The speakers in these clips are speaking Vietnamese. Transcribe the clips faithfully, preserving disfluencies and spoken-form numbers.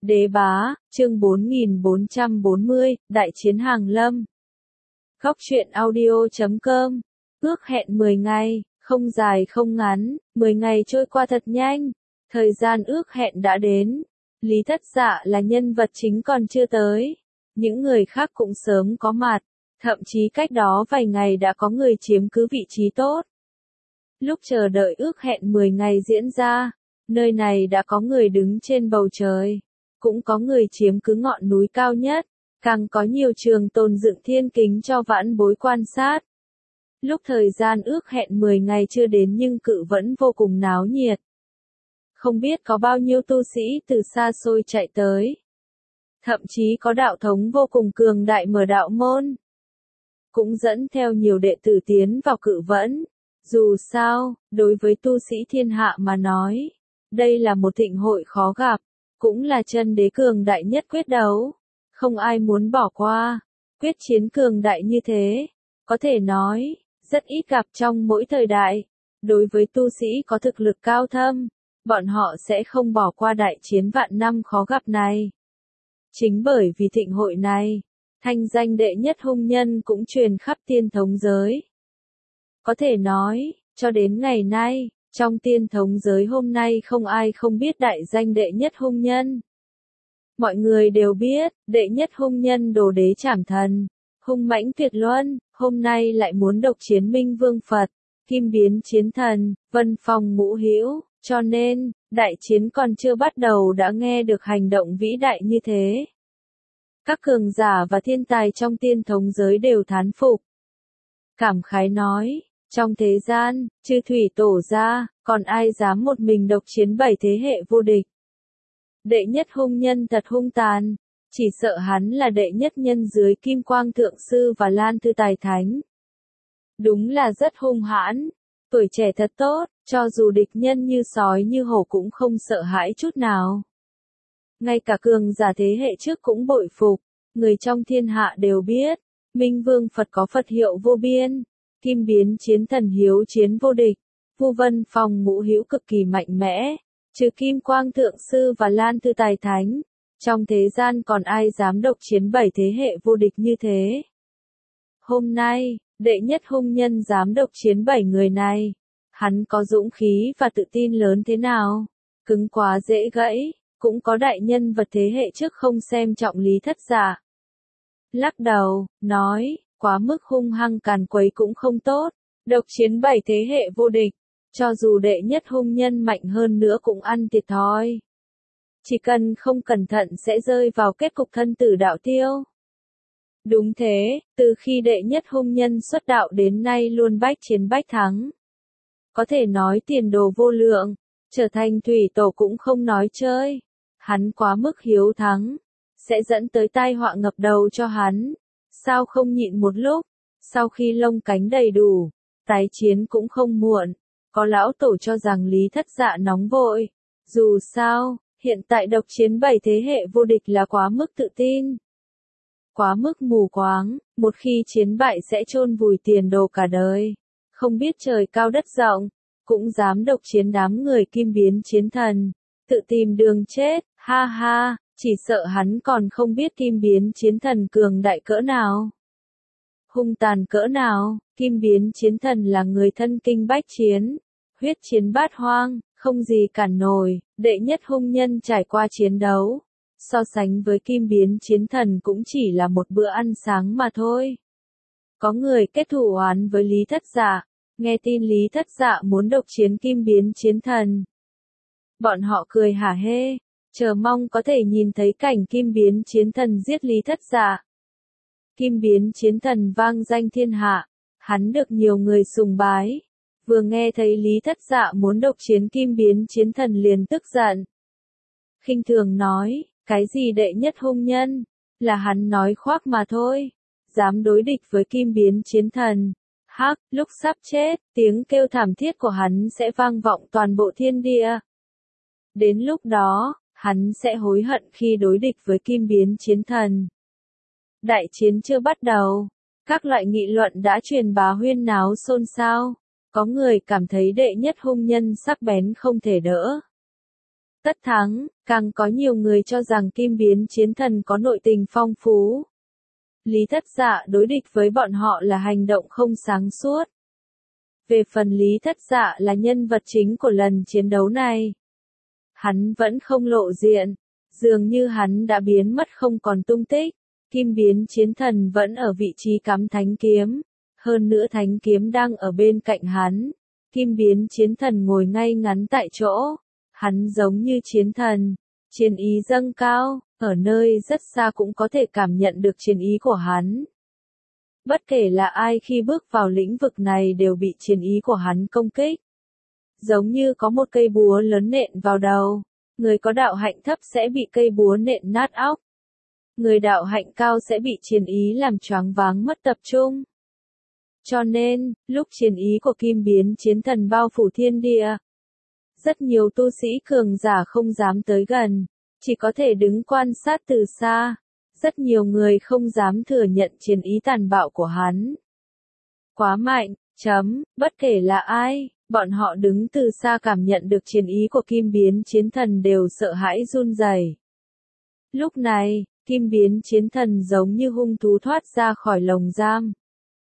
Đế bá, chương bốn nghìn bốn trăm bốn mươi, Đại chiến Hàng Lâm. Góc truyện audio chấm com. Ước hẹn mười ngày, không dài không ngắn, mười ngày trôi qua thật nhanh. Thời gian ước hẹn đã đến. Lý Thất Dạ là nhân vật chính còn chưa tới. Những người khác cũng sớm có mặt. Thậm chí cách đó vài ngày đã có người chiếm cứ vị trí tốt. Lúc chờ đợi ước hẹn mười ngày diễn ra, nơi này đã có người đứng trên bầu trời. Cũng có người chiếm cứ ngọn núi cao nhất, càng có nhiều trường tồn dựng thiên kính cho vãn bối quan sát. Lúc thời gian ước hẹn mười ngày chưa đến nhưng cự vẫn vô cùng náo nhiệt. Không biết có bao nhiêu tu sĩ từ xa xôi chạy tới. Thậm chí có đạo thống vô cùng cường đại mở đạo môn. Cũng dẫn theo nhiều đệ tử tiến vào cự vẫn. Dù sao, đối với tu sĩ thiên hạ mà nói, đây là một thịnh hội khó gặp. Cũng là chân đế cường đại nhất quyết đấu. Không ai muốn bỏ qua. Quyết chiến cường đại như thế. Có thể nói, rất ít gặp trong mỗi thời đại. Đối với tu sĩ có thực lực cao thâm, bọn họ sẽ không bỏ qua đại chiến vạn năm khó gặp này. Chính bởi vì thịnh hội này, thanh danh đệ nhất hung nhân cũng truyền khắp tiên thống giới. Có thể nói, cho đến ngày nay, trong tiên thống giới hôm nay không ai không biết đại danh đệ nhất hung nhân. Mọi người đều biết, đệ nhất hung nhân Đồ Đế Trảm Thần, hung mãnh tuyệt luân, hôm nay lại muốn độc chiến Minh Vương Phật, Kim Biến Chiến Thần, Vân Phong Ngũ Hữu, cho nên, đại chiến còn chưa bắt đầu đã nghe được hành động vĩ đại như thế. Các cường giả và thiên tài trong tiên thống giới đều thán phục. Cảm khái nói, trong thế gian, chư thủy tổ ra, còn ai dám một mình độc chiến bảy thế hệ vô địch. Đệ nhất hung nhân thật hung tàn, chỉ sợ hắn là đệ nhất nhân dưới Kim Quang Thượng Sư và Lan Thư Tài Thánh. Đúng là rất hung hãn, tuổi trẻ thật tốt, cho dù địch nhân như sói như hổ cũng không sợ hãi chút nào. Ngay cả cường giả thế hệ trước cũng bội phục, người trong thiên hạ đều biết, Minh Vương Phật có Phật hiệu vô biên. Kim Biến Chiến Thần hiếu chiến vô địch, Vu Vân Phong Ngũ Hữu cực kỳ mạnh mẽ, trừ Kim Quang Thượng Sư và Lan Thư Tài Thánh, trong thế gian còn ai dám độc chiến bảy thế hệ vô địch như thế. Hôm nay, đệ nhất hung nhân dám độc chiến bảy người này, hắn có dũng khí và tự tin lớn thế nào, cứng quá dễ gãy, cũng có đại nhân vật thế hệ trước không xem trọng Lý Thất Dạ. Lắc đầu, nói, quá mức hung hăng càn quấy cũng không tốt, độc chiến bảy thế hệ vô địch, cho dù đệ nhất hung nhân mạnh hơn nữa cũng ăn thiệt thòi. Chỉ cần không cẩn thận sẽ rơi vào kết cục thân tử đạo tiêu. Đúng thế, từ khi đệ nhất hung nhân xuất đạo đến nay luôn bách chiến bách thắng. Có thể nói tiền đồ vô lượng, trở thành thủy tổ cũng không nói chơi. Hắn quá mức hiếu thắng, sẽ dẫn tới tai họa ngập đầu cho hắn. Sao không nhịn một lúc, sau khi lông cánh đầy đủ, tái chiến cũng không muộn. Có lão tổ cho rằng Lý Thất Dạ nóng vội. Dù sao, hiện tại độc chiến bảy thế hệ vô địch là quá mức tự tin. Quá mức mù quáng, một khi chiến bại sẽ chôn vùi tiền đồ cả đời. Không biết trời cao đất rộng, cũng dám độc chiến đám người Kim Biến Chiến Thần. Tự tìm đường chết, ha ha. Chỉ sợ hắn còn không biết Kim Biến Chiến Thần cường đại cỡ nào. Hung tàn cỡ nào, Kim Biến Chiến Thần là người thân kinh bách chiến. Huyết chiến bát hoang, không gì cản nổi, đệ nhất hung nhân trải qua chiến đấu. So sánh với Kim Biến Chiến Thần cũng chỉ là một bữa ăn sáng mà thôi. Có người kết thù oán với Lý Thất Dạ, nghe tin Lý Thất Dạ muốn độc chiến Kim Biến Chiến Thần. Bọn họ cười hả hê. Chờ mong có thể nhìn thấy cảnh Kim Biến Chiến Thần giết Lý Thất Dạ. Kim Biến Chiến Thần vang danh thiên hạ, hắn được nhiều người sùng bái. Vừa nghe thấy Lý Thất Dạ muốn độc chiến Kim Biến Chiến Thần liền tức giận. Khinh thường nói, cái gì đệ nhất hung nhân, là hắn nói khoác mà thôi. Dám đối địch với Kim Biến Chiến Thần. Hắc, lúc sắp chết, tiếng kêu thảm thiết của hắn sẽ vang vọng toàn bộ thiên địa. Đến lúc đó, hắn sẽ hối hận khi đối địch với Kim Biến Chiến Thần. Đại chiến chưa bắt đầu, các loại nghị luận đã truyền bá huyên náo xôn xao. Có người cảm thấy đệ nhất hung nhân sắc bén không thể đỡ. tất thắng, càng có nhiều người cho rằng Kim Biến Chiến Thần có nội tình phong phú. Lý Thất Dạ đối địch với bọn họ là hành động không sáng suốt. Về phần Lý Thất Dạ là nhân vật chính của lần chiến đấu này. Hắn vẫn không lộ diện, dường như hắn đã biến mất không còn tung tích. Kim Biến Chiến Thần vẫn ở vị trí cắm thánh kiếm, hơn nữa thánh kiếm đang ở bên cạnh hắn. Kim Biến Chiến Thần ngồi ngay ngắn tại chỗ, hắn giống như chiến thần, chiến ý dâng cao, ở nơi rất xa cũng có thể cảm nhận được chiến ý của hắn. Bất kể là ai khi bước vào lĩnh vực này đều bị chiến ý của hắn công kích. Giống như có một cây búa lớn nện vào đầu, người có đạo hạnh thấp sẽ bị cây búa nện nát óc. Người đạo hạnh cao sẽ bị chiến ý làm choáng váng mất tập trung. Cho nên, lúc chiến ý của Kim Biến Chiến Thần bao phủ thiên địa, rất nhiều tu sĩ cường giả không dám tới gần, chỉ có thể đứng quan sát từ xa. Rất nhiều người không dám thừa nhận chiến ý tàn bạo của hắn. Quá mạnh, chấm, bất kể là ai, bọn họ đứng từ xa cảm nhận được chiến ý của Kim Biến Chiến Thần đều sợ hãi run rẩy. Lúc này, Kim Biến Chiến Thần giống như hung thú thoát ra khỏi lồng giam.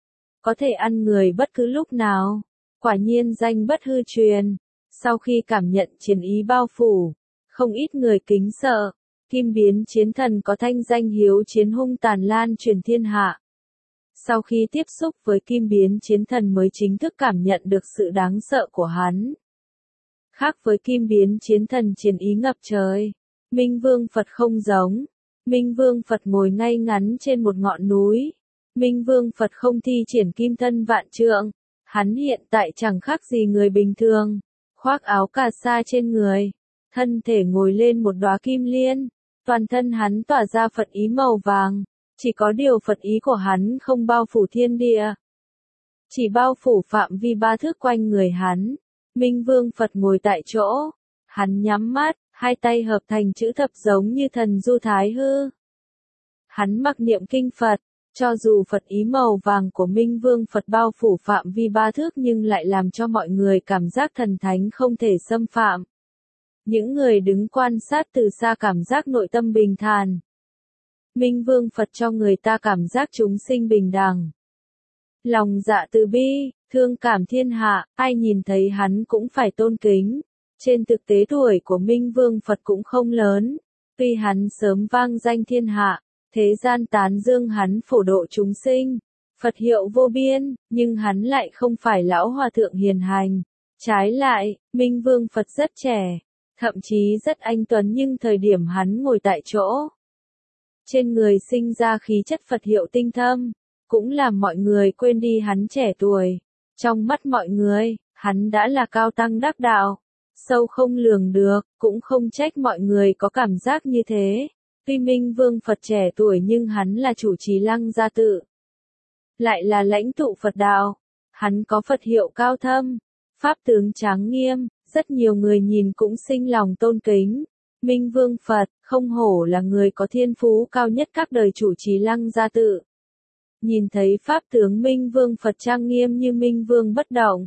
Có thể ăn người bất cứ lúc nào, quả nhiên danh bất hư truyền. Sau khi cảm nhận chiến ý bao phủ, không ít người kính sợ. Kim Biến Chiến Thần có thanh danh hiếu chiến hung tàn lan truyền thiên hạ. Sau khi tiếp xúc với Kim Biến Chiến Thần mới chính thức cảm nhận được sự đáng sợ của hắn. Khác với Kim Biến Chiến Thần chiến ý ngập trời, Minh Vương Phật không giống. Minh Vương Phật ngồi ngay ngắn trên một ngọn núi. Minh Vương Phật không thi triển kim thân vạn trượng. Hắn hiện tại chẳng khác gì người bình thường, khoác áo cà sa trên người, thân thể ngồi lên một đóa kim liên. Toàn thân hắn tỏa ra Phật ý màu vàng, chỉ có điều Phật ý của hắn không bao phủ thiên địa, chỉ bao phủ phạm vi ba thước quanh người hắn. Minh Vương Phật ngồi tại chỗ, hắn nhắm mắt, hai tay hợp thành chữ thập giống như thần du thái hư. Hắn mặc niệm kinh Phật, cho dù Phật ý màu vàng của Minh Vương Phật bao phủ phạm vi ba thước nhưng lại làm cho mọi người cảm giác thần thánh không thể xâm phạm. Những người đứng quan sát từ xa cảm giác nội tâm bình thản. Minh Vương Phật cho người ta cảm giác chúng sinh bình đẳng. Lòng dạ từ bi, thương cảm thiên hạ, ai nhìn thấy hắn cũng phải tôn kính. Trên thực tế tuổi của Minh Vương Phật cũng không lớn. Tuy hắn sớm vang danh thiên hạ, thế gian tán dương hắn phổ độ chúng sinh. Phật hiệu vô biên, nhưng hắn lại không phải lão hòa thượng hiền hành. Trái lại, Minh Vương Phật rất trẻ. Thậm chí rất anh tuấn nhưng thời điểm hắn ngồi tại chỗ. Trên người sinh ra khí chất Phật hiệu tinh thâm, cũng làm mọi người quên đi hắn trẻ tuổi. Trong mắt mọi người, hắn đã là cao tăng đắc đạo, sâu không lường được, cũng không trách mọi người có cảm giác như thế. Tuy Minh Vương Phật trẻ tuổi nhưng hắn là chủ trì Lăng Gia Tự, lại là lãnh tụ Phật đạo, hắn có Phật hiệu cao thâm, pháp tướng tráng nghiêm. Rất nhiều người nhìn cũng sinh lòng tôn kính. Minh Vương Phật, không hổ là người có thiên phú cao nhất các đời chủ trì Lăng Gia Tự. Nhìn thấy pháp tướng Minh Vương Phật trang nghiêm như Minh Vương bất động.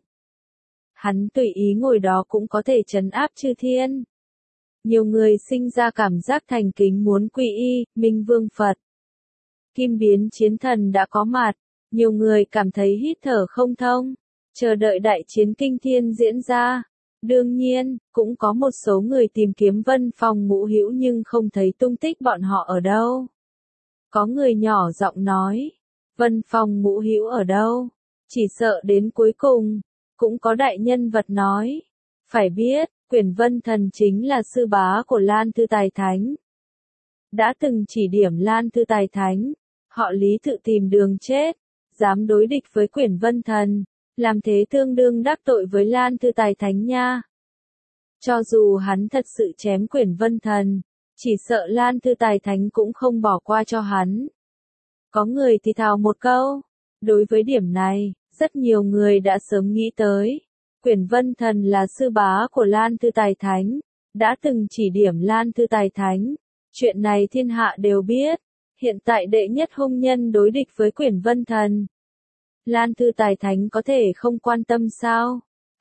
Hắn tùy ý ngồi đó cũng có thể trấn áp chư thiên. Nhiều người sinh ra cảm giác thành kính muốn quy y, Minh Vương Phật. Kim Biến Chiến Thần đã có mặt, nhiều người cảm thấy hít thở không thông, chờ đợi đại chiến kinh thiên diễn ra. Đương nhiên, cũng có một số người tìm kiếm Vân Phong Ngũ Hữu nhưng không thấy tung tích bọn họ ở đâu. Có người nhỏ giọng nói, Vân Phong Ngũ Hữu ở đâu? Chỉ sợ đến cuối cùng. Cũng có đại nhân vật nói, phải biết, Quyển Vân Thần chính là sư bá của Lan Thư Tài Thánh. Đã từng chỉ điểm Lan Thư Tài Thánh, họ Lý tự tìm đường chết, dám đối địch với Quyển Vân Thần. Làm thế tương đương đắc tội với Lan Thư Tài Thánh nha. Cho dù hắn thật sự chém Quyển Vân Thần, chỉ sợ Lan Thư Tài Thánh cũng không bỏ qua cho hắn. Có người thì thào một câu. Đối với điểm này, rất nhiều người đã sớm nghĩ tới. Quyển Vân Thần là sư bá của Lan Thư Tài Thánh, đã từng chỉ điểm Lan Thư Tài Thánh. Chuyện này thiên hạ đều biết. Hiện tại đệ nhất hung nhân đối địch với Quyển Vân Thần. Lan Thư Tài Thánh có thể không quan tâm sao?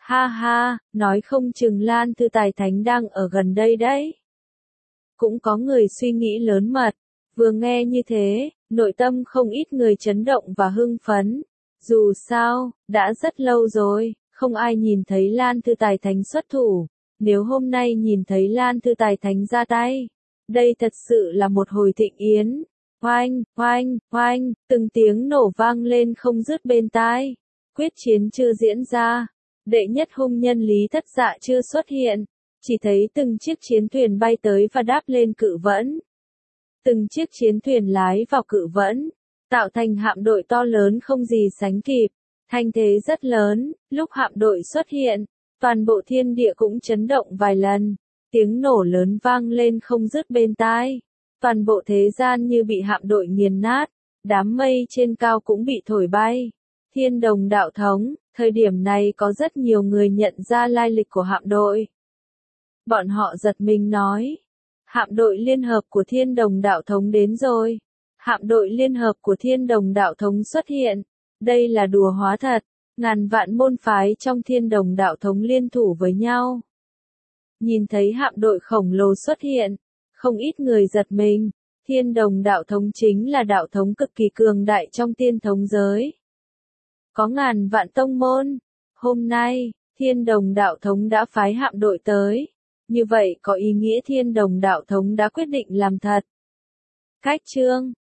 Ha ha, nói không chừng Lan Thư Tài Thánh đang ở gần đây đấy. Cũng có người suy nghĩ lớn mật, vừa nghe như thế, nội tâm không ít người chấn động và hưng phấn. Dù sao, đã rất lâu rồi, không ai nhìn thấy Lan Thư Tài Thánh xuất thủ. Nếu hôm nay nhìn thấy Lan Thư Tài Thánh ra tay, đây thật sự là một hồi thịnh yến. Oanh, oanh, oanh, từng tiếng nổ vang lên không dứt bên tai. Quyết chiến chưa diễn ra, đệ nhất hung nhân Lý Thất Dạ chưa xuất hiện, chỉ thấy từng chiếc chiến thuyền bay tới và đáp lên cự vẫn. Từng chiếc chiến thuyền lái vào cự vẫn, tạo thành hạm đội to lớn không gì sánh kịp, thanh thế rất lớn. Lúc hạm đội xuất hiện, toàn bộ thiên địa cũng chấn động vài lần, tiếng nổ lớn vang lên không dứt bên tai. Toàn bộ thế gian như bị hạm đội nghiền nát, đám mây trên cao cũng bị thổi bay. Thiên Đồng Đạo Thống, thời điểm này có rất nhiều người nhận ra lai lịch của hạm đội. Bọn họ giật mình nói, hạm đội liên hợp của Thiên Đồng Đạo Thống đến rồi. Hạm đội liên hợp của Thiên Đồng Đạo Thống xuất hiện. Đây là đùa hóa thật, ngàn vạn môn phái trong Thiên Đồng Đạo Thống liên thủ với nhau. Nhìn thấy hạm đội khổng lồ xuất hiện, không ít người giật mình. Thiên Đồng Đạo Thống chính là đạo thống cực kỳ cường đại trong tiên thống giới. Có ngàn vạn tông môn. Hôm nay, Thiên Đồng Đạo Thống đã phái hạm đội tới. Như vậy có ý nghĩa Thiên Đồng Đạo Thống đã quyết định làm thật. Cách chương